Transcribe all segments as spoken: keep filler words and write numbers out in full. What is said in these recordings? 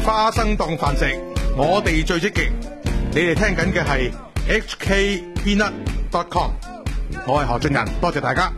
花生當飯食，我哋最積極。你哋聽緊嘅係 H K Peanut dot com， 我係何俊仁，多謝大家。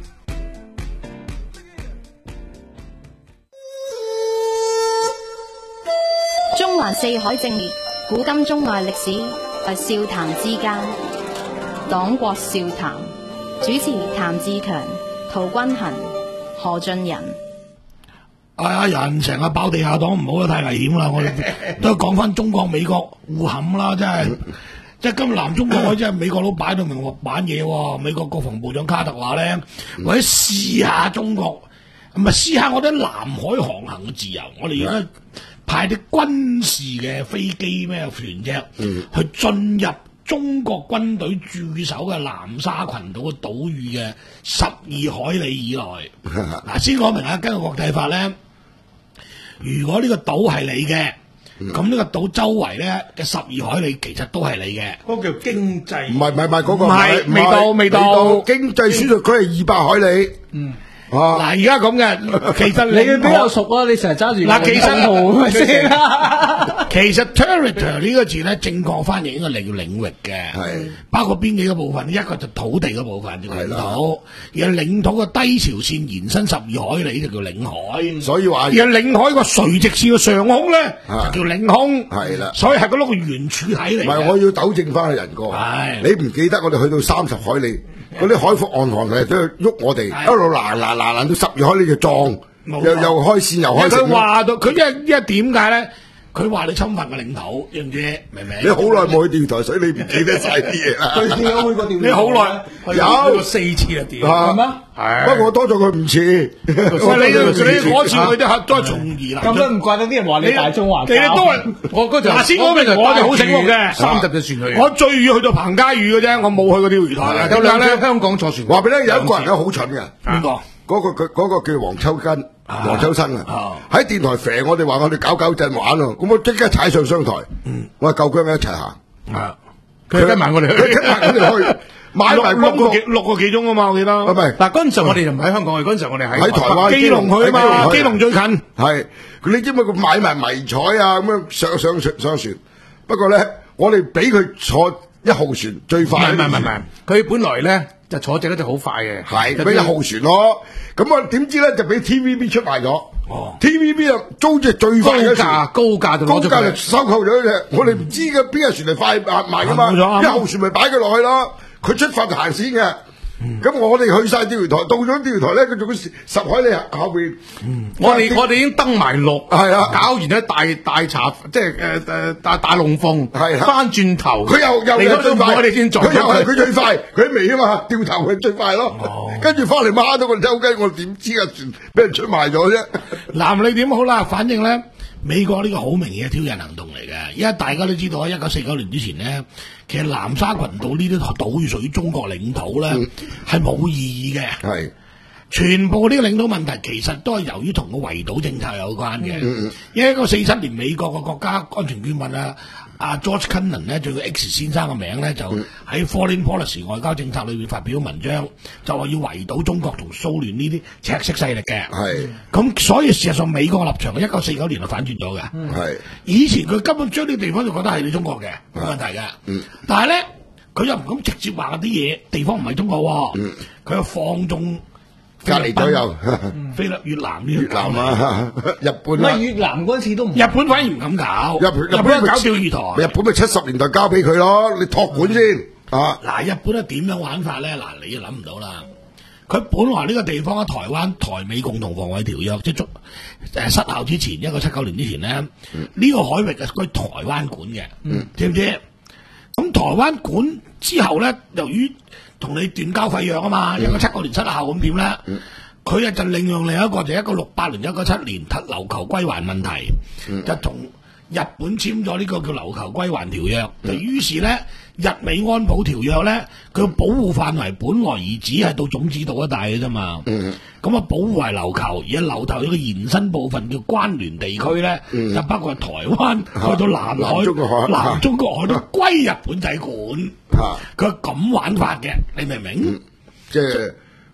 中環四海正烈，古今中外歷史係笑談之間。黨國笑談，主持譚志強、陶君行、何俊仁。 哎呀，人成日爆地下黨唔好啦，太危險啦！我哋都講翻中國美國互冚啦，真係，即係今日南中國真係美國佬擺到明鑊板嘢喎。美國國防部長卡特話咧，為咗試下中國，唔係試下我哋南海航行嘅自由，我哋而家派啲軍事嘅飛機咩船隻，嗯、去進入中國軍隊駐守嘅南沙群島嘅島嶼嘅十二海里以內。嗱，先講明啊，根據國際法咧。如果呢個島係你嘅，咁呢、嗯、個島周圍咧嘅十二海里其實都係你嘅。嗰個叫經濟， 唔係唔係唔係嗰個， 唔係未到未到經濟輸出區係二百海里。嗯。 嗱，而家咁嘅，其實你比較熟啊，你成日揸住嗱，其實先其實 territory 呢個字咧，正確翻譯應該嚟叫領域嘅，係包括邊幾個部分？一個就土地嘅部分叫領土，而係領土嘅低潮線延伸十二海里就叫領海。 所以話， 而係領海個垂直線嘅上空咧就叫領空， 係啦。 所以係嗰粒個圓柱體嚟。 唔係，我要糾正翻人哥，你唔記得我哋去到三十海里？嗰啲海闊岸航嚟都喐我哋，一路嗱嗱嗱嗱到十二海里就撞，又又開線又開線。佢話到佢因為因為點解咧？佢話你侵犯個領土，知唔知？明唔明？你好耐冇去釣魚台，所以你唔記得晒啲嘢啦。 最近有去過釣魚台， 你好耐有四次啊？釣係咩？係。不過我多咗佢五次。喂，你你嗰次去都係都係從宜啦。 咁都唔怪得啲人話你大中華。 你哋都係我嗰陣。嗱，先講明，我哋好醒目嘅，三十隻船去。我最遠去到彭佳嶼嘅啫，我冇去過釣魚台嘅。有兩隻香港坐船。話俾你聽，有一個人咧好蠢嘅。邊個？嗰個佢嗰個叫黃秋根。黃秋生啊，喺電台肥我哋話我哋搞搞震玩咯，咁我即刻踩上商台，我話夠姜一齊行，佢跟埋我哋去，跟埋我哋去，買埋六個幾六個幾鐘啊嘛，我記得。唔係，嗱嗰陣時我哋就唔喺香港去，嗰陣時我哋喺喺台灣基隆去啊嘛，基隆最近。係，你知唔知佢買埋迷彩啊咁樣上上上上船？不過咧，我哋俾佢坐一號船最快。唔係唔係唔係，佢本來咧。就坐隻咧就好快嘅，係俾一號船咯。咁啊點知咧就俾 T V B 出賣咗。哦 ，T V B 啊租隻最快嘅船，高價就攞咗佢，高價就收購咗隻。我哋唔知嘅邊隻船嚟快賣噶嘛，一號船咪擺佢落去咯。佢出發就行先嘅。咁我哋去晒釣魚台，到咗釣魚台咧，佢仲十海里後邊。我哋我哋已經登埋陸，係啊，搞完咧大大茶，即係誒誒大大龍鳳，係翻轉頭，佢又又嚟最快，我哋先做，佢又係佢最快，佢未啊嘛，掉頭佢最快咯。跟住翻嚟孖到我哋偷雞，我點知啊船俾人出賣咗啫？嗱，你點好啦？反正咧。美國呢個好明顯嘅挑釁行動嚟嘅，因為大家都知道喺一九四九年之前呢，其實南沙群島呢啲島屬於中國領土咧，係冇、嗯、意義嘅。係全部呢個領土問題其實都係由於同個圍島政策有關嘅。嗯嗯、因為一九四七年美國嘅國家安全顧問啊，阿 George Kennan 咧，仲有 X 先生嘅名咧，就喺 Foreign Policy 外交政策裏面發表文章，就話要圍堵中國同蘇聯呢啲赤色勢力嘅。係咁，所以事實上美國嘅立場，一九四九年就反轉咗嘅。係以前佢根本將呢啲地方就覺得係你中國嘅冇問題嘅。嗯，但係咧佢又唔敢直接話啲嘢地方唔係中國喎。嗯，佢又放縱。隔離左右，菲律越南越南啊，日本啊， 越南嗰次都唔， 日本反而唔敢搞，日日本搞釣魚台， 日本咪七十年代交俾佢咯，你託管先啊！ 嗱，日本咧點樣玩法咧？嗱，你就諗唔到啦。佢本來呢個地方喺台灣台美共同防衛條約即係誒失效之前，一九七九年之前咧，呢、嗯、個海域係歸台灣管嘅，嗯、知唔知？咁台灣管之後咧，由於同你斷交廢約啊嘛，一九七九年失效咁點咧？佢啊、嗯、就另用另一個就一九六八年、一九七年琉球歸還問題，嗯、就同日本簽咗呢個叫琉球歸還條約，嗯、就於是咧日美安保條約咧，佢保護範圍本來而只係到種子島一帶嘅啫嘛。嗯咁啊，保護係琉球，而家琉球有個延伸部分叫關聯地區咧，嗯、就包括台灣、啊、去到南海、南中國海、南中國海都歸日本仔管。嚇、啊，佢係咁玩法嘅，你明唔明？ 嗯、即係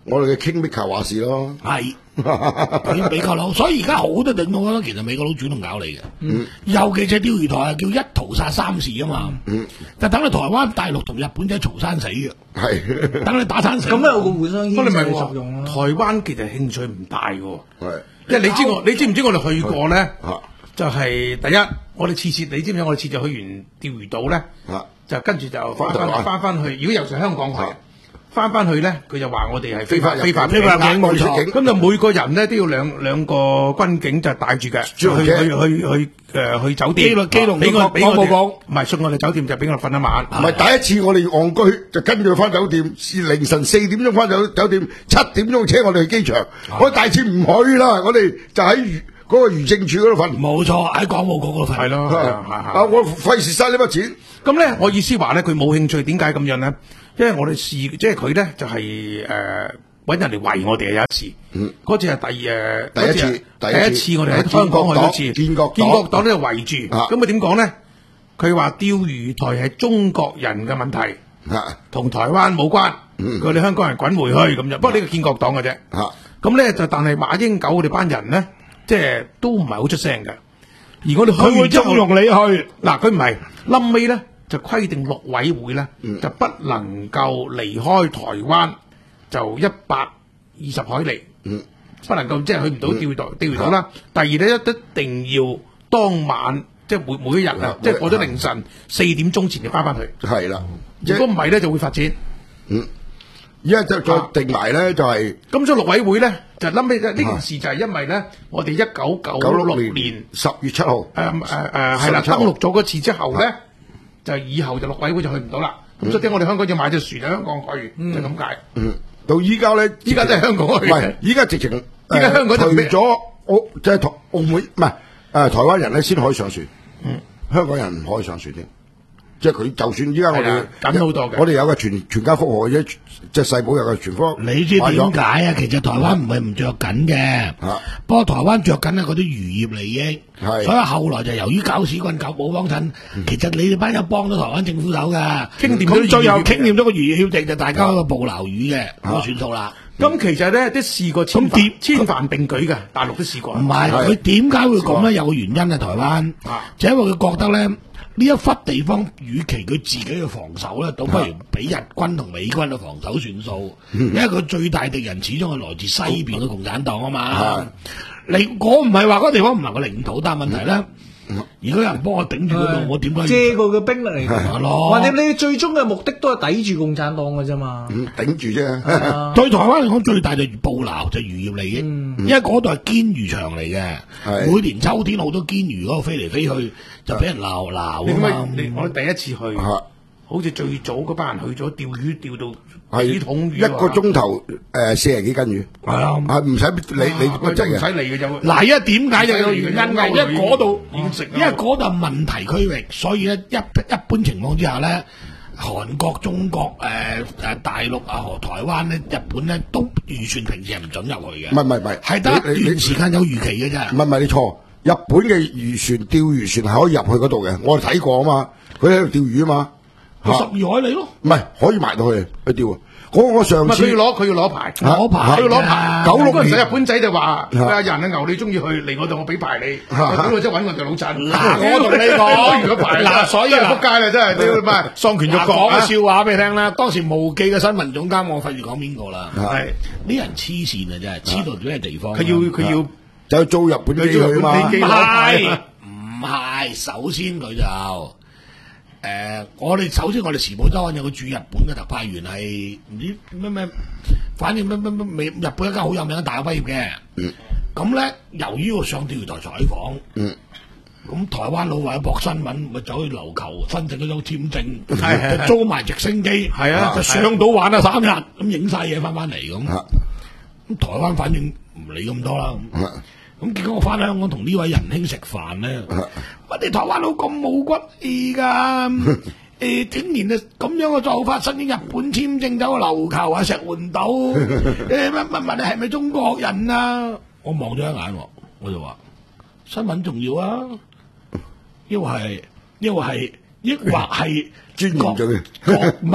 我哋嘅 Kingmaker 話事咯， 係佢美國佬，所以而家好多領導咧，其實美國佬主動搞你嘅，嗯，尤其是釣魚台係叫一屠殺三士啊嘛，嗯，就等你台灣、大陸同日本仔嘈生死嘅，係等你打生死， 咁有個互相牽制作用咯。 台灣其實興趣唔大嘅，係，因為你知我，你知唔知我哋去過咧？就係第一，我哋次次你知唔知我哋次次去完釣魚島咧，就跟住就翻翻翻翻去，如果由上香港去。翻翻去咧，佢就話我哋係非法非法非法境冇錯，咁就每個人咧都要兩兩個軍警就帶住嘅，去去去去誒去酒店，基隆俾我俾我哋，唔係送我哋酒店就俾我哋瞓一晚。 唔係第一次我哋戇居就跟住翻酒店，凌晨四點鐘翻酒酒店，七點鐘車我哋去機場。我第二次唔去啦，我哋就喺嗰個漁政處嗰度瞓。 冇錯，喺港務局嗰度瞓。 係咯， 啊我費事嘥呢筆錢。 咁咧，我意思話咧，佢冇興趣，點解咁樣咧？因為我哋試，即係佢咧就係誒揾人嚟圍我哋有一次，嗰次係第誒第一次， 第一次我哋喺香港去嗰次，建國建國黨呢度圍住，咁佢點講咧？佢話釣魚台係中國人嘅問題，同台灣冇關，佢哋香港人滾回去咁就，不過呢個建國黨嘅啫。咁咧就但係馬英九我哋班人咧，即係都唔係好出聲嘅。而我哋去完之後， 容你去嗱，佢唔係冧尾咧。就規定陸委會咧，嗯、就不能夠離開台灣就一百二十海里，嗯、不能夠即係去唔到釣魚台釣魚島啦。嗯、第二咧一一定要當晚即係每每一日啊，即係過咗凌晨四點鐘前就翻返去。係啦，如果唔係咧就會發展。 嗯，而家就再定埋咧就係、是。 咁所以陸委會咧就諗起呢件事就係因為咧，我哋一九九六年十月七號誒誒誒係啦登陸咗嗰次之後咧。就以後就陸委會就去唔到啦，咁所以我哋香港要買隻船喺香港去，就咁解。 嗯，到依家咧， 依家都係香港去。 唔係，依家直情， 依家香港除咗澳即係台澳門，唔係誒台灣人咧先可以上船，嗯，香港人唔可以上船添。即係佢就算依家我哋緊好多嘅， 我哋有個全全家福號嘅啫，即係世保有個全福。 你知點解啊？其實台灣唔係唔着緊嘅，不過台灣着緊咧嗰啲漁業利益，所以後來就由於搞屎棍搞冇幫襯，其實你哋班友幫咗台灣政府手㗎，傾掂咗最後傾掂咗個漁業協定，就大家個捕撈魚嘅咁算數啦。 咁其實咧都試過千帆千帆並舉嘅，大陸都試過。 唔係佢點解會咁咧？有個原因啊，台灣就因為佢覺得咧。呢一忽地方，與其佢自己嘅防守咧，倒不如俾日軍同美軍嘅防守算數，因為佢最大敵人始終係來自西邊嘅共產黨啊嘛。你我唔係話嗰個地方唔係個領土，但係問題咧，如果有人幫我頂住嗰度，我點解借佢嘅兵力嚟㗎咯？或者你最終嘅目的都係抵住共產黨嘅啫嘛。 頂住啫。 對台灣嚟講，最大就捕撈就漁業利益，因為嗰度係堅魚場嚟嘅，每年秋天好多堅魚嗰個飛嚟飛去。就俾人鬧鬧啊嘛！ 你我第一次去，好似最早嗰班人去咗釣魚，釣到幾桶魚， 一個鐘頭誒四十幾斤魚，係啊，係唔使你你乜真唔使嚟嘅就嗱，因為點解就有原因嘅？因為嗰度已經食，因為嗰度係問題區域，所以咧一一般情況之下咧，韓國、中國、誒誒大陸啊、和台灣咧、日本咧都漁船平時係唔準入去嘅。 唔係唔係唔係， 係得一段時間有預期嘅啫。 唔係唔係你錯。日本嘅漁船釣魚船係可以入去嗰度嘅，我哋睇過啊嘛，佢喺度釣魚啊嘛， 十二海里咯， 唔係可以埋到去去釣啊！我我上次佢要攞佢要攞牌， 攞牌， 佢要攞牌。 九六年日本仔就話：阿人啊牛，你中意去嚟我度，我俾牌你。咁我即係揾我條老襯。 嗱，我同你講， 如果牌嗱，所以嗱，仆街啦，真係屌唔係喪權辱國。 講個笑話俾你聽啦，當時無記嘅新聞總監，我費事講邊個啦， 係呢人黐線啊，真係黐到咩地方？ 佢要佢要。 就租日本機去啊嘛， 唔係唔係，首先佢就誒、呃，我哋首先我哋時報周刊有個駐日本嘅特派員係唔知咩咩，反正咩咩咩日本一間好有名嘅大學畢業嘅，咁咧、嗯、由於我上釣魚台採訪，咁、嗯、台灣佬為咗搏新聞，咪走去琉球申請嗰張簽證，嗯、就租埋直升機，係啊，就上島玩啊三日，咁影晒嘢翻翻嚟咁，咁、嗯、台灣反正唔理咁多啦。咁結果我翻香港同呢位仁兄食飯咧，乜你台灣佬咁冇骨氣噶？誒，竟然啊咁樣嘅做法，申請日本簽證走去琉球啊石垣島，誒乜乜乜你係咪中國人啊？我望咗一眼，我就話新聞重要啊，抑或係抑或係抑或係專業咗嘅， 唔係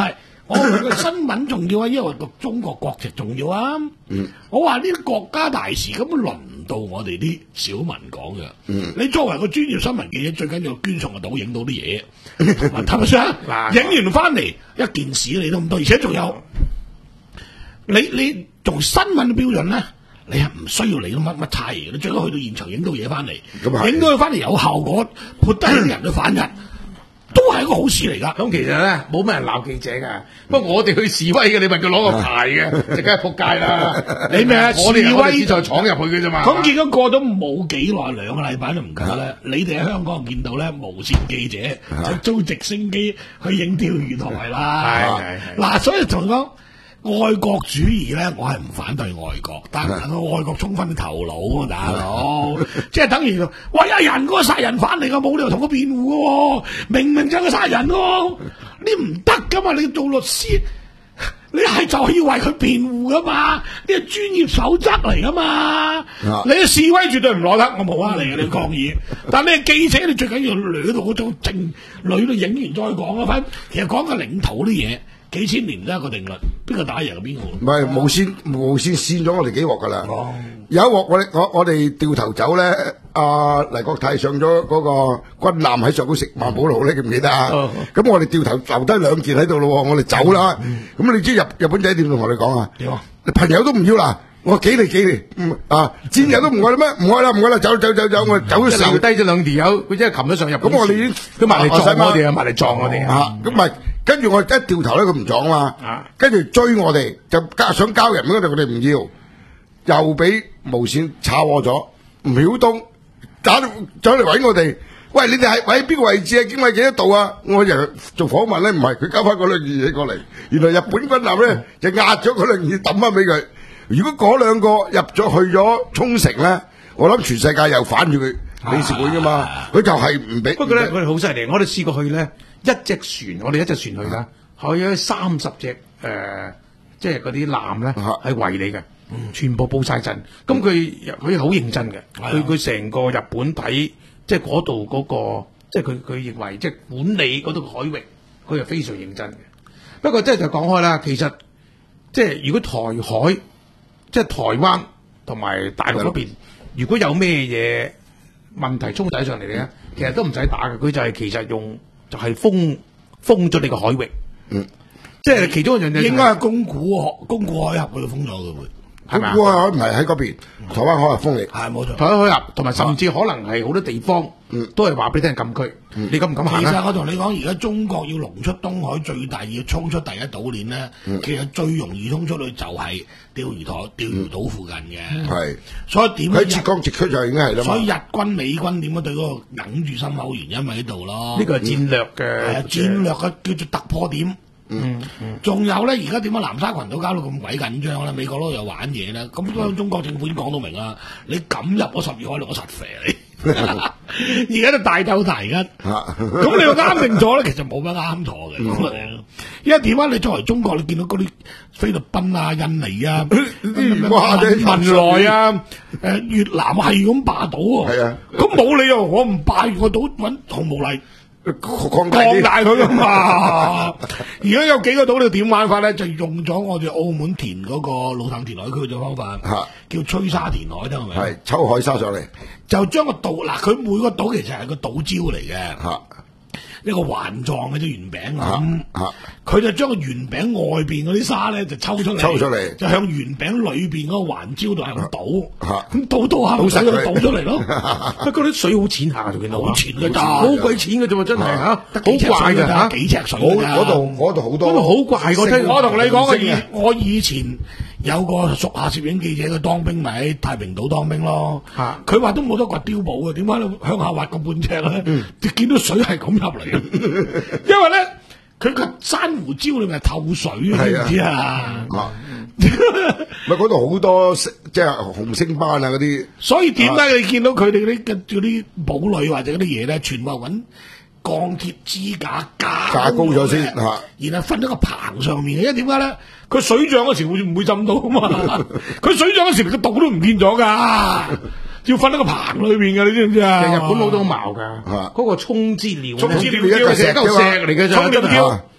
我話個新聞重要啊，因為讀中國國籍重要啊。嗯、我話呢啲國家大事根本輪唔到我哋啲小民講嘅。嗯、你作為個專業新聞記者，最緊要捐送個島影到啲嘢，係咪先？影完翻嚟一件事你都唔多，而且仲有你你做新聞嘅標準咧，你係唔需要嚟到乜乜差嘢，你最多去到現場影到嘢翻嚟，影到佢翻嚟有效果，潑低啲人去反人。都係一個好事嚟㗎。 咁其實咧冇咩人鬧記者㗎。不過我哋去示威嘅，你問佢攞個牌嘅，就梗係撲街啦。 你咩啊？ 我哋示威就闖入去嘅啫嘛。 咁結果過咗冇幾耐，兩個禮拜都唔夠咧。你哋喺香港見到咧無線記者就租直升機去影釣魚台啦。係係係。嗱，所以同講愛國主義咧，我係唔反對愛國，但係個愛國充分嘅頭腦啊，大佬，即係等於喂有人嗰個殺人犯嚟㗎，冇理由同佢辯護㗎喎，明明就係個殺人喎，你唔得㗎嘛，你做律師，你係就係要為佢辯護㗎嘛，呢係專業守則嚟㗎嘛，你嘅示威絕對唔攞得，我冇話你嘅，你抗議，但係你記者你最緊要捋到嗰種正，捋到影完再講啊，反其實講個領土啲嘢。幾千年都係一個定律，邊個打贏邊個？ 唔係無線，無線扇咗我哋幾鑊噶啦。哦、有一鑊我哋我我哋掉頭走咧，阿、呃、黎國泰上咗嗰個軍艦喺上高食萬寶路咧，記唔記得啊？咁、哦、我哋掉頭留低兩件喺度咯，我哋走啦。咁、嗯、你知日日本仔點同我哋講啊？點啊？朋友都唔要啦。我幾嚟幾嚟，嗯啊，戰友都唔愛啦咩？唔愛啦唔愛啦，走走走走，我走咗時留低咗兩條友，佢真係擒咗上入。 咁我哋已經都埋嚟撞我哋啊，埋嚟撞我哋啊！咁咪跟住我一掉頭咧，佢唔撞啊嘛，跟住追我哋就加想交人嗰度，我哋唔要，又俾無線炒我咗，吳曉東打走嚟搵我哋，喂，你哋係喺邊個位置啊？經緯幾多度啊？我又做訪問咧，唔係佢交翻嗰兩件嘢過嚟，原來日本軍艦咧就壓咗嗰兩件抌翻俾佢。如果嗰兩個入咗去咗沖繩咧，我諗全世界又反住佢理事會噶嘛，佢就係唔俾。不過咧， 我哋好犀利，我哋試過去咧，一隻船，我哋一隻船去啦，可以三十隻誒，即係嗰啲艦咧係圍你嘅，全部佈晒陣。咁佢佢好認真嘅，佢佢成個日本睇，即係嗰度嗰個，即係佢佢認為即係管理嗰度海域，佢係非常認真嘅。不過即係就講開啦，其實即係如果台海。即係台灣同埋大陸嗰邊，如果有咩嘢問題衝抵上嚟咧，其實都唔使打嘅，佢就係其實用就係封封咗你個海域，嗯，即係其中一樣嘢應該係宮古海宮古海峽嗰度封咗嘅會。 係咪？宮古海峽唔係喺嗰邊，台灣海峽封嚟， 係冇錯。 台灣海峽同埋甚至可能係好多地方，嗯，都係話俾你聽禁區。嗯、你敢唔敢行？ 其實我同你講，而家中國要龍出東海，最大要衝出第一島鏈咧，嗯、其實最容易衝出去就係釣魚台、釣魚島附近嘅。係、嗯，所以點喺浙江直區就已經係啦嘛。 所以日軍、美軍點解對嗰個揞住心口，原因咪喺度咯。 呢個係戰略嘅， 係、嗯、戰略嘅叫做突破點。嗯，仲、嗯、有咧，而家點解南沙群島搞到咁鬼緊張咧？美國都有玩嘢啦。咁當中國政府已經講到明啦，你敢入嗰十二海里，我實肥你。而家就大鬥大吉，咁你話啱定咗咧？其實冇乜啱錯嘅。嗯、因為點解你作為中國，你見到嗰啲菲律賓啊、印尼啊、文萊啊、誒越南係咁霸島喎。係啊，咁冇理由我唔霸完個島揾紅毛嚟。擴大佢噶嘛？而家有幾個島你點玩法咧？就用咗我哋澳門填嗰個老氹填海區嘅方法，啊、叫吹沙填海，得係咪？ 係抽海沙上嚟， 就將個島嗱，佢每個島其實係個島礁嚟嘅。啊一個環狀嘅隻圓餅咁，佢就將個圓餅外邊嗰啲沙咧就抽出嚟， 抽出嚟就向圓餅裏邊嗰個環礁度係咁倒，咁倒倒下，倒水就倒出嚟咯。 不過啲水好淺下，就見到好淺嘅咋， 好鬼淺嘅啫喎，真係嚇，好怪嘅嚇， 幾尺水嗰度嗰度好多， 嗰度好怪。我聽我同你講嘅，我以前有個屬下攝影記者，佢當兵咪喺太平島當兵咯。佢話都冇得掘碉堡嘅，點解你向下挖個半尺咧？就見到水係咁入嚟。因為咧，佢個珊瑚礁裏面係透水，知唔知啊？ 咪嗰度好多即係紅星斑啊嗰啲。所以點解你見到佢哋嗰啲嗰啲堡壘或者嗰啲嘢咧，全部揾鋼鐵支架架架高咗先， 然後瞓喺個棚上面嘅。因為點解咧？佢水漲嗰時會唔會浸到啊嘛？佢水漲嗰時個島都唔見咗噶。要瞓喺個棚裏邊嘅，你知唔知啊？ 日本好多毛噶，嗰個沖之鳥， 沖之鳥係一嚿石嚟嘅咋， 沖鳥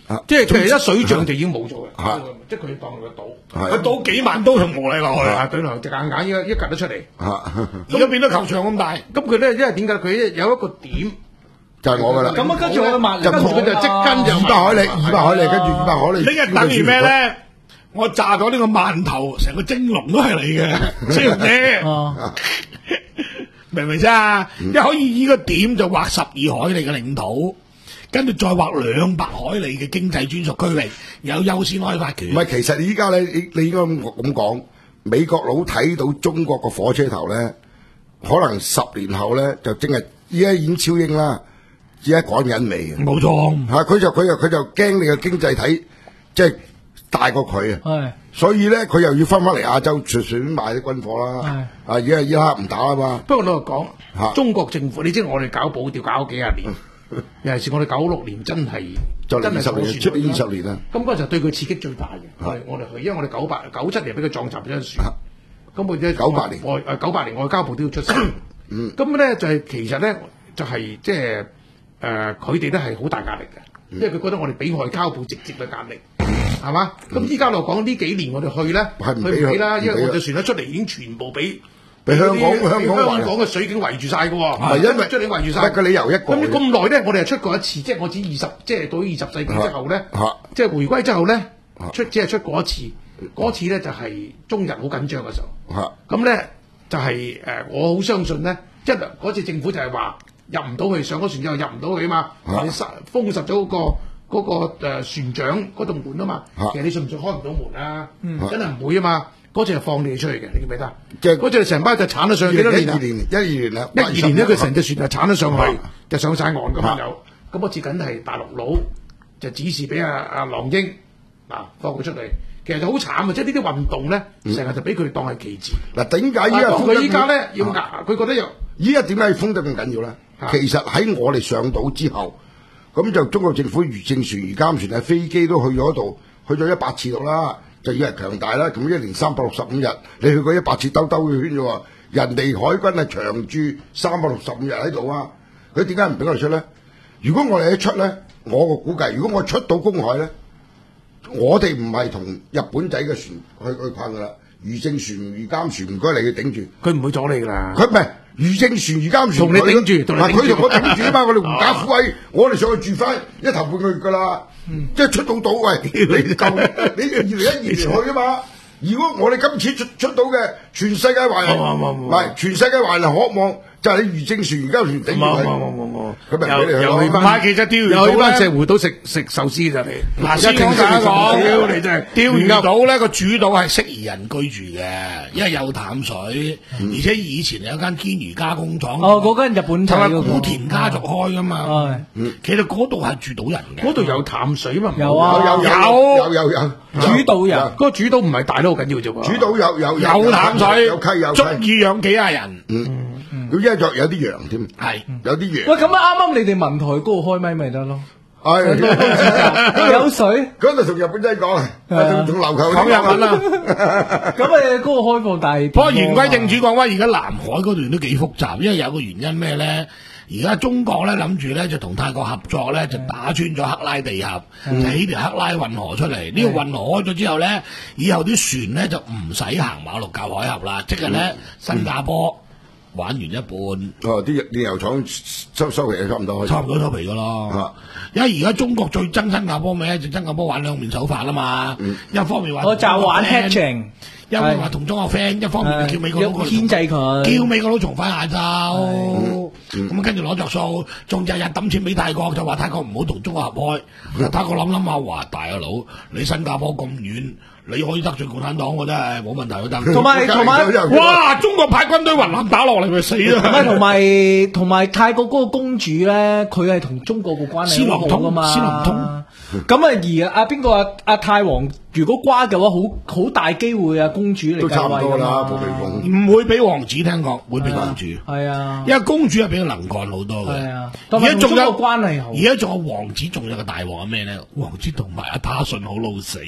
即係其實一水漲就已經冇咗嘅，即係佢當佢賭， 佢賭幾萬刀就磨你落去， 對落隻眼眼依家一趌得出嚟， 而家變咗球場咁大。 咁佢咧，因為點解佢有一個點就係我噶啦。 咁啊，跟住我嘅萬， 跟住佢就即跟就二百海里，二百海里，跟住二百海里。 呢日等於咩咧？我炸咗呢個饅頭，成個蒸籠都係你嘅，知唔知？明唔明啫？一可以依個點就劃十二海里嘅領土。跟住再劃兩百海里嘅經濟專屬區域，有優先開發權。 唔係，其實依家咧，你你應該咁講，美國佬睇到中國個火車頭咧，可能十年後咧就正係依家已經超英啦，依家趕緊尾嘅。 冇錯， 嚇佢就佢就佢就驚你嘅經濟體即係大過佢啊。係，所以咧佢又要翻返嚟亞洲隨隨便買啲軍火啦。係，啊而家伊拉克唔打啊嘛。 不過老實講，中國政府你知我哋搞保釣搞咗幾廿年。尤其是我哋九六年真係真係二十年，出年二十年啦。 咁嗰陣時對佢刺激最大嘅，係我哋去，因為我哋九八九七年俾佢撞沉咗隻船。咁我哋九八年外誒九八年外交部都要出聲。咁咧就係其實咧就係即係誒佢哋都係好大壓力嘅，因為佢覺得我哋俾外交部直接嘅壓力，係嘛？咁依家落講呢幾年我哋去咧，佢唔俾啦，因為我隻船一出嚟已經全部俾。 俾香港香港香港嘅水警圍住晒嘅喎， 唔係因為將你圍住晒。 個理由一個。 咁咁耐咧，我哋係出過一次，即係我指二十，即係到二十世紀之後咧，即係回歸之後咧，出只係出過一次。嗰次咧就係中日好緊張嘅時候。咁咧就係誒，我好相信咧，一嗰次政府就係話入唔到去，上咗船之後入唔到去啊嘛，你封實咗嗰個嗰個誒船長嗰棟門啊嘛，其實你信唔信開唔到門啊？真係唔會啊嘛。嗰隻係放你出去嘅，你記唔記得？即係嗰隻成班就鏟咗上去幾多年啊？一二年，一二年啦，一二年咧佢成隻船就鏟咗上去，就上晒岸咁樣有。咁嗰次緊係大陸佬就指示俾阿阿郎英嗱放佢出嚟，其實就好慘啊！即係呢啲運動咧，成日就俾佢當係旗幟。嗱，點解依家佢依家咧要壓？佢覺得又依家點解要封得咁緊要咧？其實喺我哋上島之後，咁就中國政府漁政船、漁監船啊，飛機都去咗度，去咗一百次度啦。就以為強大啦，咁一年三百六十五日，你去過一百次兜兜個圈啫喎。人哋海軍係長駐三百六十五日喺度啊，佢點解唔俾我哋出咧？如果我哋一出咧，我個估計，如果我出到公海咧，我哋唔係同日本仔嘅船去去困噶啦，漁政船、漁監船唔該你去頂住， 佢唔會阻你噶啦。 佢唔係漁政船、漁監船同你頂住， 嗱佢同我頂住啊嘛，我哋狐假虎威，我哋上去住翻一頭半個月噶啦。嗯、即係出到島，喂，你夠你二零一二年去啊嘛？如果我哋今次出出到嘅，全世界華人，唔係全世界華人渴望就係你漁政船、漁監船頂住佢。冇冇冇冇，咁咪俾你去咯。 唔係，其實釣魚島咧，石湖島食食壽司就嚟。 嗱，先講大家講，你真係釣魚島咧個主島係適宜人居住嘅，因為有淡水，而且以前有間堅魚加工廠。 哦，嗰間日本係古田家族開噶嘛。其實嗰度係住到人嘅。 嗰度有淡水嘛？ 有啊， 有有有有主島有。 嗰個主島唔係大都好緊要啫喎。 主島有有有淡水， 有溪有足以養幾廿人。 咁一仲有啲羊添， 係有啲羊。 喂，咁啱啱你哋文台嗰度開咪咪得咯？ 係有水， 嗰度同日本仔講啊，同同琉球講日文啦。 咁誒，嗰個開放大。 不過言歸正主講翻，而家南海嗰段都幾複雜，因為有個原因咩咧？而家中國咧諗住咧就同泰國合作咧，就打穿咗克拉地峽，就起條克拉運河出嚟。呢個運河開咗之後咧，以後啲船咧就唔使行馬六甲海峽啦，即係咧新加坡。玩完一半， 哦！啲煉油廠收收皮差唔多， 差唔多收皮噶咯。因為而家中國最憎新加坡咩？就新加坡玩兩面手法啦嘛。嗯、一方面話我就玩 hedging， 一方面話同中國 friend， 一方面叫美國佬牽制佢， 叫美國佬重返亞洲。咁跟住攞着數，仲日日抌錢俾泰國，就話泰國唔好同中國合開。嗯、泰國諗諗下，話大佬，你新加坡咁遠。你可以得罪共產黨，我真係冇問題，我得。 同埋同埋， 哇！中國派軍隊雲南打落嚟，咪死啦！ 同埋同埋同埋泰國嗰個公主咧，佢係同中國個關係好好噶嘛。 斯林通， 咁啊而阿邊個阿阿泰王，如果瓜嘅話，好好大機會啊公主嚟都差唔多啦，蒲美鳳唔會俾王子聽講，會俾公主。 係啊， 因為公主係比較能幹好多嘅。 係啊， 而家仲有關係好。 而家仲有王子，仲有個大王係咩咧？王子同埋阿他信好老死。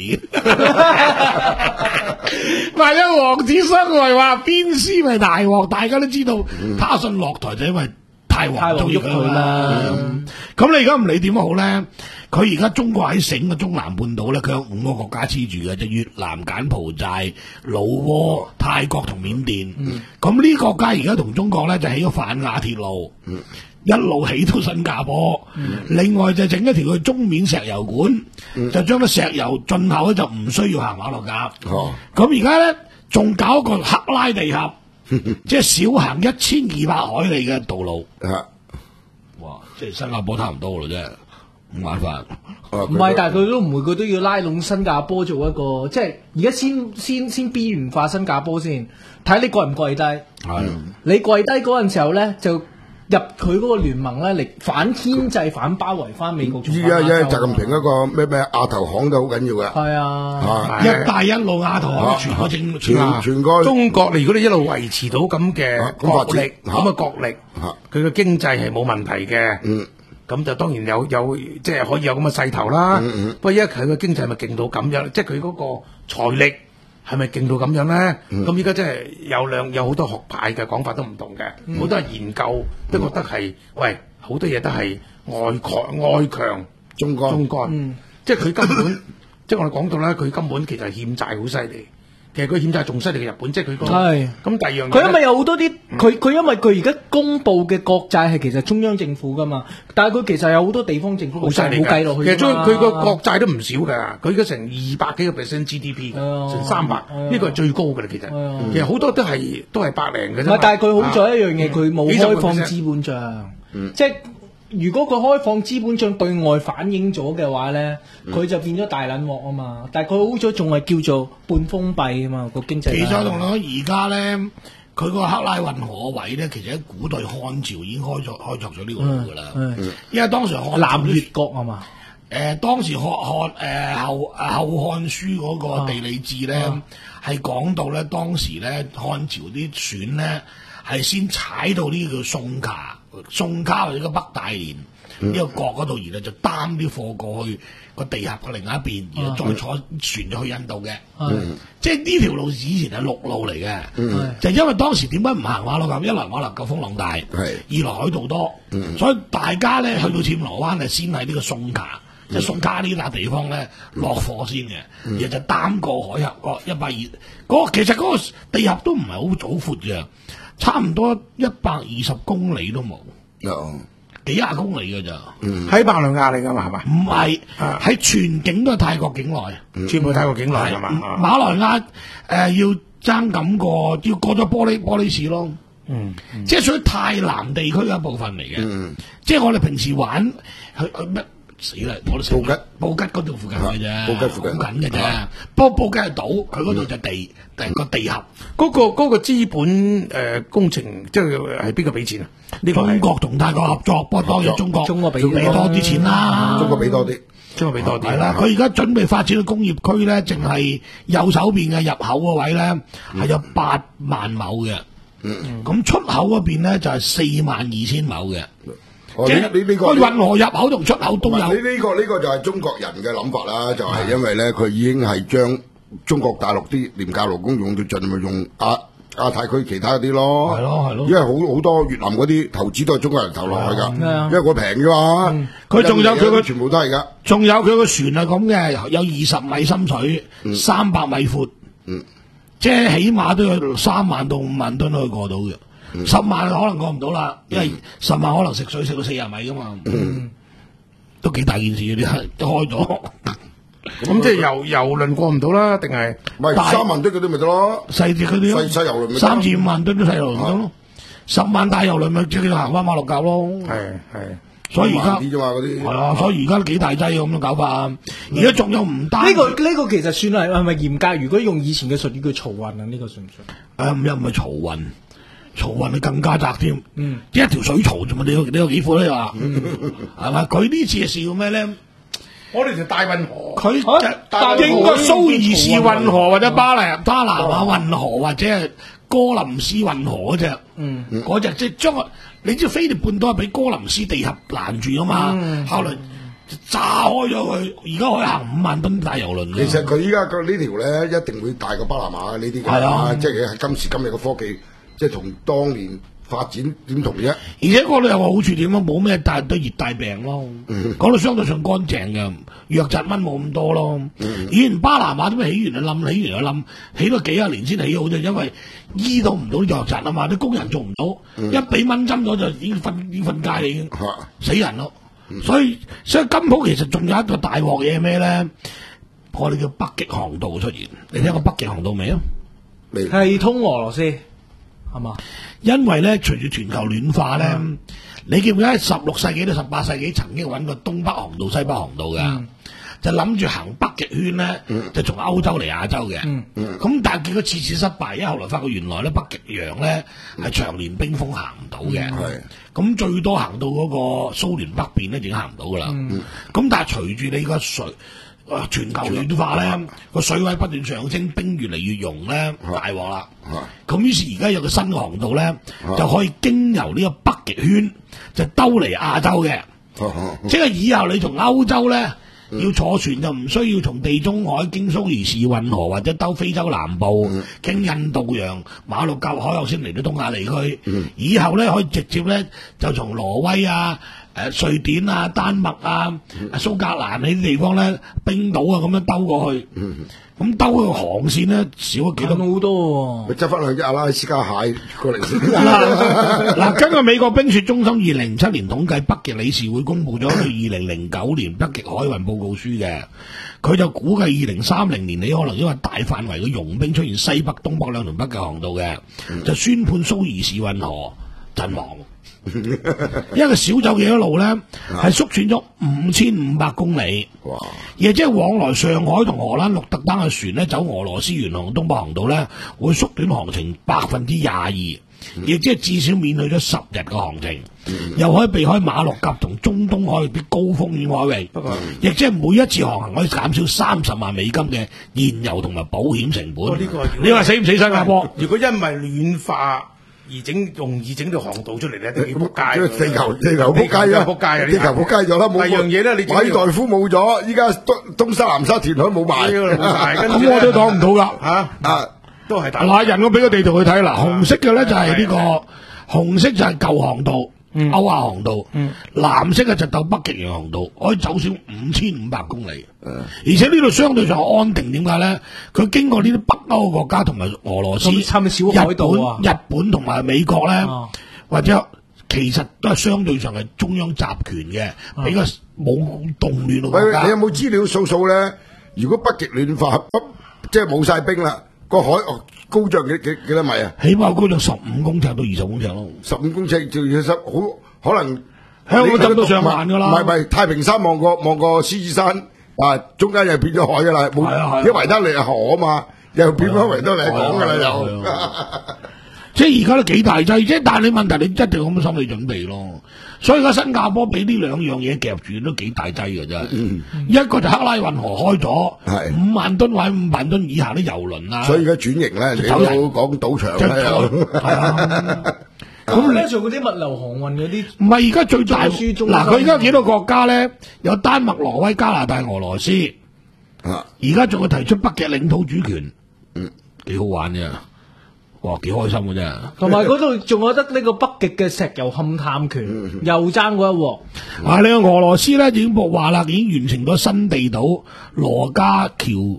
萬一王子生來話邊絲咪大鑊，大家都知道，嗯、他信落台就因為太皇中意佢啦。咁、嗯、你而家唔理點好咧， 佢而家中國喺整個中南半島咧，佢有五個國家黐住嘅，就越南、柬埔寨、老撾、泰國同緬甸。咁呢啲國家而家同中國咧就起咗泛亞鐵路。嗯一路起到新加坡，嗯、另外就整一條去中緬石油管，嗯、就將啲石油進口咧就唔需要行馬六甲。咁而家咧仲搞一個克拉地峽，即係少行一千二百海里嘅道路。啊、哇！即係新加坡差唔多咯啫，唔麻煩。 唔係，但係佢都唔會，佢都要拉攏新加坡做一個，即係而家先先先邊緣化新加坡先，睇你跪唔跪低。係、嗯，你跪低嗰陣時候咧就。入佢嗰個聯盟咧，嚟反牽制、反包圍翻美國。 依家依家習近平一個咩咩亞投行都好緊要嘅。 係啊， 一帶一路亞投行全個政全全個中國，你如果你一路維持到咁嘅國力，咁嘅國力，佢嘅經濟係冇問題嘅。嗯，咁就當然有有即係可以有咁嘅勢頭啦。嗯嗯。不過依家佢嘅經濟係咪勁到咁樣？即係佢嗰個財力。係咪勁到咁樣咧？咁依家真係有兩有好多學派嘅講法都唔同嘅，好、嗯、多人研究都覺得係，喂，好多嘢都係外強外強中乾中乾，嗯、即係佢根本，即係我哋講到咧，佢根本其實欠債好犀利。其實佢欠債仲犀利嘅日本，即係佢個。係。咁第二樣嘢。佢因為有好多啲，佢佢因為佢而家公布嘅國債係其實中央政府噶嘛，但係佢其實有好多地方政府好犀利冇計落去。其實中佢個國債都唔少㗎，佢而家成二百幾個 percent G D P，成三百，呢個係最高㗎啦。其實，其實好多都係都係百零嘅啫。但係佢好在一樣嘢，佢冇開放資本帳，即係。如果佢開放資本帳對外反映咗嘅話咧，佢、嗯、就變咗大撚鑊啊嘛。但係佢好咗，仲係叫做半封閉啊嘛個經濟。其實同你講，而家咧，佢個克拉運河位咧，其實喺古代漢朝已經開咗開鑿咗呢個路噶啦。嗯嗯、因為當時漢南越國啊嘛。誒、呃，當時漢漢誒後誒後漢書嗰個地理志咧，係講、啊、到咧當時咧漢朝啲船咧係先踩到呢個叫宋卡。宋卡或者個北大連呢、嗯、個國嗰度，然後就擔啲貨過去個地峽嘅另一邊，然後再坐船就去印度嘅。嗯、即係呢條路以前係陸路嚟嘅，嗯、就因為當時點解唔行馬六甲？一來馬六甲風浪大，是二來海盜多，嗯、所以大家咧去到暹羅灣係先喺呢個宋卡，嗯、即係宋卡呢笪地方咧落貨先嘅，嗯、然後就擔過海峽個一百二，嗰個其實嗰個地峽都唔係好早闊嘅。差唔多一百二十公里都冇，有幾廿公里㗎咋？喺馬來亞嚟㗎嘛係嘛？唔係，喺全境都係泰國境內，全部泰國境內係嘛？馬來亞誒要爭咁過，要過咗玻璃玻璃市咯。嗯，即係屬於泰南地區嘅一部分嚟嘅。嗯，即係我哋平時玩去去乜？死啦！我哋布吉，布吉嗰度附近嘅啫，布吉附近好緊嘅啫。不過布吉係島，佢嗰度就地，定個地峽。嗰個嗰個資本誒工程，即係係邊個俾錢啊？中國同泰國合作，不過當然中國中國俾多啲錢啦。中國俾多啲，中國俾多啲。係啦，佢而家準備發展嘅工業區咧，淨係右手邊嘅入口嗰位咧，係有八萬畝嘅。嗯，咁出口嗰邊咧就係四萬二千畝嘅。即係你呢個運河入口同出口都有。你呢個呢個就係中國人嘅諗法啦，就係因為咧佢已經係將中國大陸啲廉價勞工用到盡，咪用亞亞太區其他啲咯。係咯係咯。因為好好多越南嗰啲投資都係中國人投落去㗎，因為佢平嘅嘛。佢仲有佢個全部都係㗎。仲有佢個船係咁嘅，有二十米深水，三百米闊。嗯。即係起碼都有三萬到五萬噸都可以過到嘅。十萬可能過唔到啦，因為十萬可能食水食到四十米噶嘛，嗯、都幾大件事嘅，啲都開咗。咁即係遊遊輪過唔到啦，定係？唔係三萬噸嗰啲咪得咯，細啲嗰啲細細遊輪，三至五萬噸都細遊輪咯。十萬大遊輪咪即係行翻馬六甲咯。係係，所以而家係啦，所以而家都幾大劑咁樣搞法。而家仲有唔單呢個呢個其實算係係咪嚴格？如果用以前嘅術語叫漕運啊，呢個算唔算？誒，又唔係漕運。漕運係更加窄添，嗯，一條水槽啫嘛，你有你有幾闊咧話，係嘛？佢呢次係笑咩咧？我哋條大運河，佢就應該蘇伊士運河或者巴拿巴拿馬運河或者係哥林斯運河嗰隻，嗯，嗰隻即係將個你知菲律賓都係俾哥林斯地峽攔住啊嘛，後來炸開咗佢，而家可以行五萬噸大遊輪。其實佢依家個呢條咧一定會大過巴拿馬呢啲嘅，係啊，即係喺今時今日嘅科技。即係同當年發展點同啫？ 而且嗰度有個好處點啊，冇咩大堆熱帶病咯，嗰度、嗯、相對上乾淨嘅，瘧疾蚊冇咁多咯。嗯、以前巴拿馬都起完就冧，起完就冧，起咗幾廿年先起好啫，因為醫到唔到瘧疾啊嘛，啲工人做唔到，嗯、一俾蚊針咗就已經瞓已經瞓街啦，已經、啊、死人咯。嗯、所以所以金浦其實仲有一個大鑊嘢咩咧？我哋叫北極航道出現，你聽過北極航道未啊？未係通俄羅斯係嘛？ 因為咧，隨住全球暖化咧，嗯、你記唔記得十六世紀到十八世紀曾經揾過東北航道、西北航道嘅，嗯、就諗住行北極圈咧，嗯、就從歐洲嚟亞洲嘅。咁、嗯嗯、但係結果次次失敗，因為後來發覺原來咧北極洋咧係長年冰封行唔到嘅。咁、嗯、最多行到嗰個蘇聯北邊咧，已經行唔到噶啦。咁、嗯嗯、但係隨住你個水。全球暖化咧，個水位不斷上升，冰越嚟越融咧，大鑊啦！咁於是而家有個新航道咧，就可以經由呢個北極圈，就兜嚟亞洲嘅。即係以後你從歐洲咧要坐船就唔需要從地中海經蘇伊士運河或者兜非洲南部，經印度洋馬六甲海峽先嚟到東亞地區。以後咧可以直接咧就從挪威啊。誒瑞典啊、丹麥啊、蘇格蘭呢啲地方咧、冰島啊咁樣兜過去，咁兜個航線咧少咗幾多好多喎。 佢執翻去阿拉斯加蟹過嚟先。 嗱，根據美國冰雪中心二零零七年統計，北極理事會公佈咗佢二零零九年北極海運報告書嘅，佢就估計二零三零年你可能因為大範圍嘅融冰出現西北、東北兩條北極航道嘅，就宣判蘇伊士運河陣亡。因為小走嘅一路咧，係縮短咗五千五百公里，哇！亦即係往來上海同荷蘭鹿特丹嘅船咧，走俄羅斯沿航東北航道咧，會縮短航程百分之廿二，亦即係至少免去咗十日嘅航程，嗯、又可以避開馬六甲同中東海域啲高風險海域，亦即係每一次航行可以減少三十萬美金嘅燃油同埋保險成本。哦這個、你話死唔死新加坡？ 如果因為暖化而整容易整條航道出嚟咧，都幾仆街。 地球地球仆街啊！仆街啊！地球仆街咗啦，冇。 第二樣嘢咧，你馬爾代夫冇咗，依家東東沙南沙填海冇埋， 咁我都講唔到噶嚇啊！都係大。 嗱，人我俾個地圖佢睇啦，紅色嘅咧就係呢個紅色就係舊航道。歐亞航道，嗯、藍色嘅就到北極洋航道，可以走少五千五百公里，嗯、而且呢度相對上安定。點解咧？佢經過呢啲北歐國家同埋俄羅斯、 小海島啊、 日本同埋美國咧，啊、或者其實都係相對上係中央集權嘅，啊、比較冇動亂嘅國家。 你有冇資料數數咧？如果北極暖化，北即係冇晒冰啦，個海高漲幾幾幾多米啊？ 起碼高漲十五公尺到二十公尺咯。 十五公尺就要十好可能香港浸到上萬噶啦。 唔係唔係，太平山望過望過獅子山啊，中間又變咗海噶啦。冇，因為維多利亞河啊嘛，又變翻維多利亞港噶啦又。 即係而家都幾大劑，即係但係你問題，你一定有咁嘅心理準備咯。所以而家新加坡俾呢兩樣嘢夾住都幾大劑嘅真係。嗯、一個就克拉運河開咗，係五萬噸或者五萬噸以下啲油輪啊。 所以而家轉型咧，你都講賭場啦。 咁咧做嗰啲物流航運嗰啲， 唔係而家最大嗱，佢而家有幾多國家咧？有丹麥、挪威、加拿大、俄羅斯。啊！而家仲要提出北極領土主權，嗯，幾好玩啫。哇，幾開心嘅啫！ 同埋嗰度仲有得呢個北極嘅石油勘探權，嗯、又爭嗰一鑊。 啊，你個俄羅斯咧已經บอก話啦，已經完成咗新地島羅加橋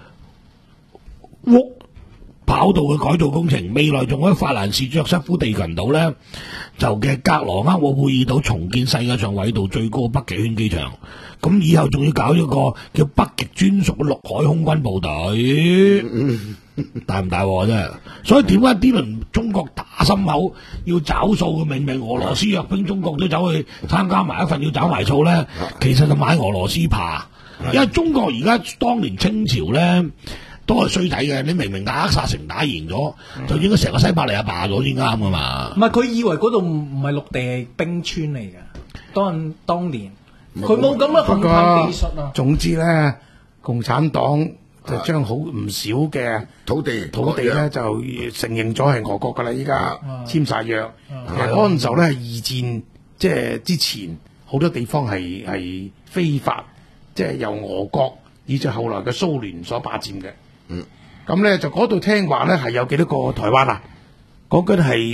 沃跑道嘅改造工程，未來仲喺法蘭士約瑟夫地群島咧，就嘅格羅厄沃貝爾島重建世界上緯度最高北極圈機場。咁以後仲要搞一個叫北極專屬嘅陸海空軍部隊。嗯大唔大鑊啫？所以點解啲輪中國打心口要找數嘅？明明俄羅斯弱兵，中國都走去參加埋一份要找埋數咧。其實就買俄羅斯怕，因為中國而家當年清朝咧都係衰仔嘅。你明明打克薩城打贏咗，就應該成個西伯利亞霸咗先啱噶嘛。 唔係佢以為嗰度唔係陸地係冰川嚟嘅。當當年佢冇咁嘅勘探技術啊。 總之咧，共產黨就將好唔少嘅土地土地咧就承認咗係俄國噶啦，依家簽晒約。其實嗰陣時候咧係二戰，即係之前好多地方係係非法，即係由俄國以至後來嘅蘇聯所霸佔嘅。嗯，咁咧就嗰度聽話咧係有幾多個台灣啊？講緊係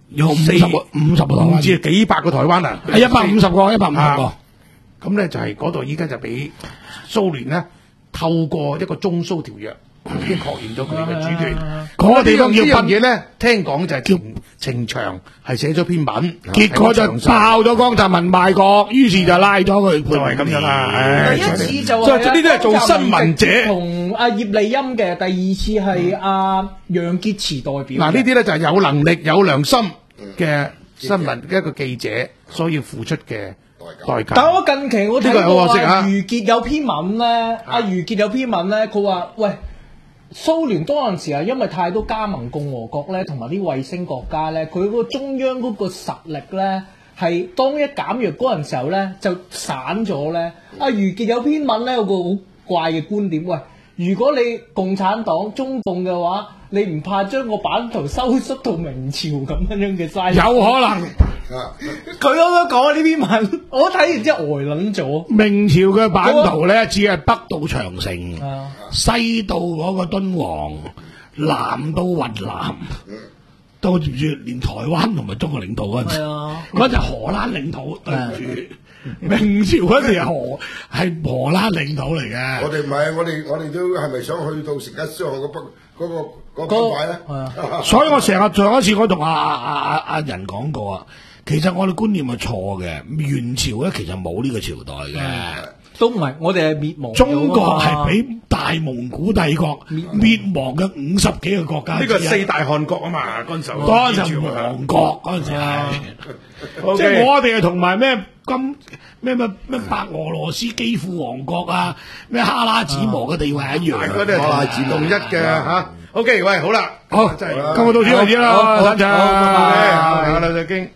有五十個五十個台灣， 唔知幾百個台灣啊， 係一百五十個，一百五十個。 咁咧就係嗰度依家就俾蘇聯咧透過一個中蘇條約。已經確認咗佢嘅主權，嗰個地方要乜嘢咧？聽講就係叫程翔係寫咗篇文， 結果就爆咗江澤民賣國，於是就拉咗佢， 就係咁樣啦。 第一次就係呢啲係做新聞者同阿葉利欽嘅，第二次係阿楊潔篪代表。 嗱呢啲咧就係有能力、有良心嘅新聞嘅一個記者所要付出嘅代價。 但我近期我睇過阿余傑有篇文咧，阿余傑有篇文咧，佢話喂。蘇聯當陣時係因為太多加盟共和國咧，同埋啲衛星國家咧，佢嗰個中央嗰個實力咧，係當一減弱嗰陣時候咧，就散咗咧。阿余傑有篇文咧，有個好怪嘅觀點，喂，如果你共產黨中共嘅話，你唔怕將個版圖收縮到明朝咁樣樣嘅 size？ 有可能。佢咁樣講呢篇文，我睇完之後呆撚咗。 明朝嘅版圖咧，只係北到長城，啊、西到嗰個敦煌，南到雲南，到住連台灣同埋中國領土嗰陣時，嗰就荷蘭領土對住。明朝嗰時係荷係荷蘭領土嚟嘅。 我哋唔係，我哋我哋都係咪想去到成吉思汗嗰北嗰個嗰個邊位咧？ 所以我成日上一次我同阿阿阿阿人講過啊。其實我哋觀念係錯嘅，元朝咧其實冇呢個朝代嘅， 都唔係，我哋係滅亡。 中國係俾大蒙古帝國滅亡嘅五十幾個國家， 呢個四大汗國啊嘛，嗰陣時嗰陣時亡國嗰陣時係，即係我哋係同埋咩金咩咩咩白俄羅斯基輔王國啊，咩哈拉子磨嘅地位一樣， 嗰啲係哈拉子同一嘅嚇。OK，喂，好啦， 好，今日到此為止啦，散場， 下兩隻經。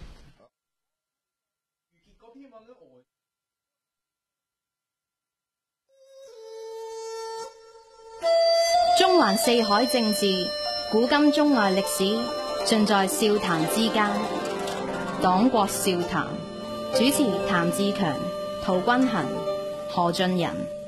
中環四海政治，古今中外歷史，盡在笑談之間。黨國笑談，主持譚志強、陶君衡、何俊仁。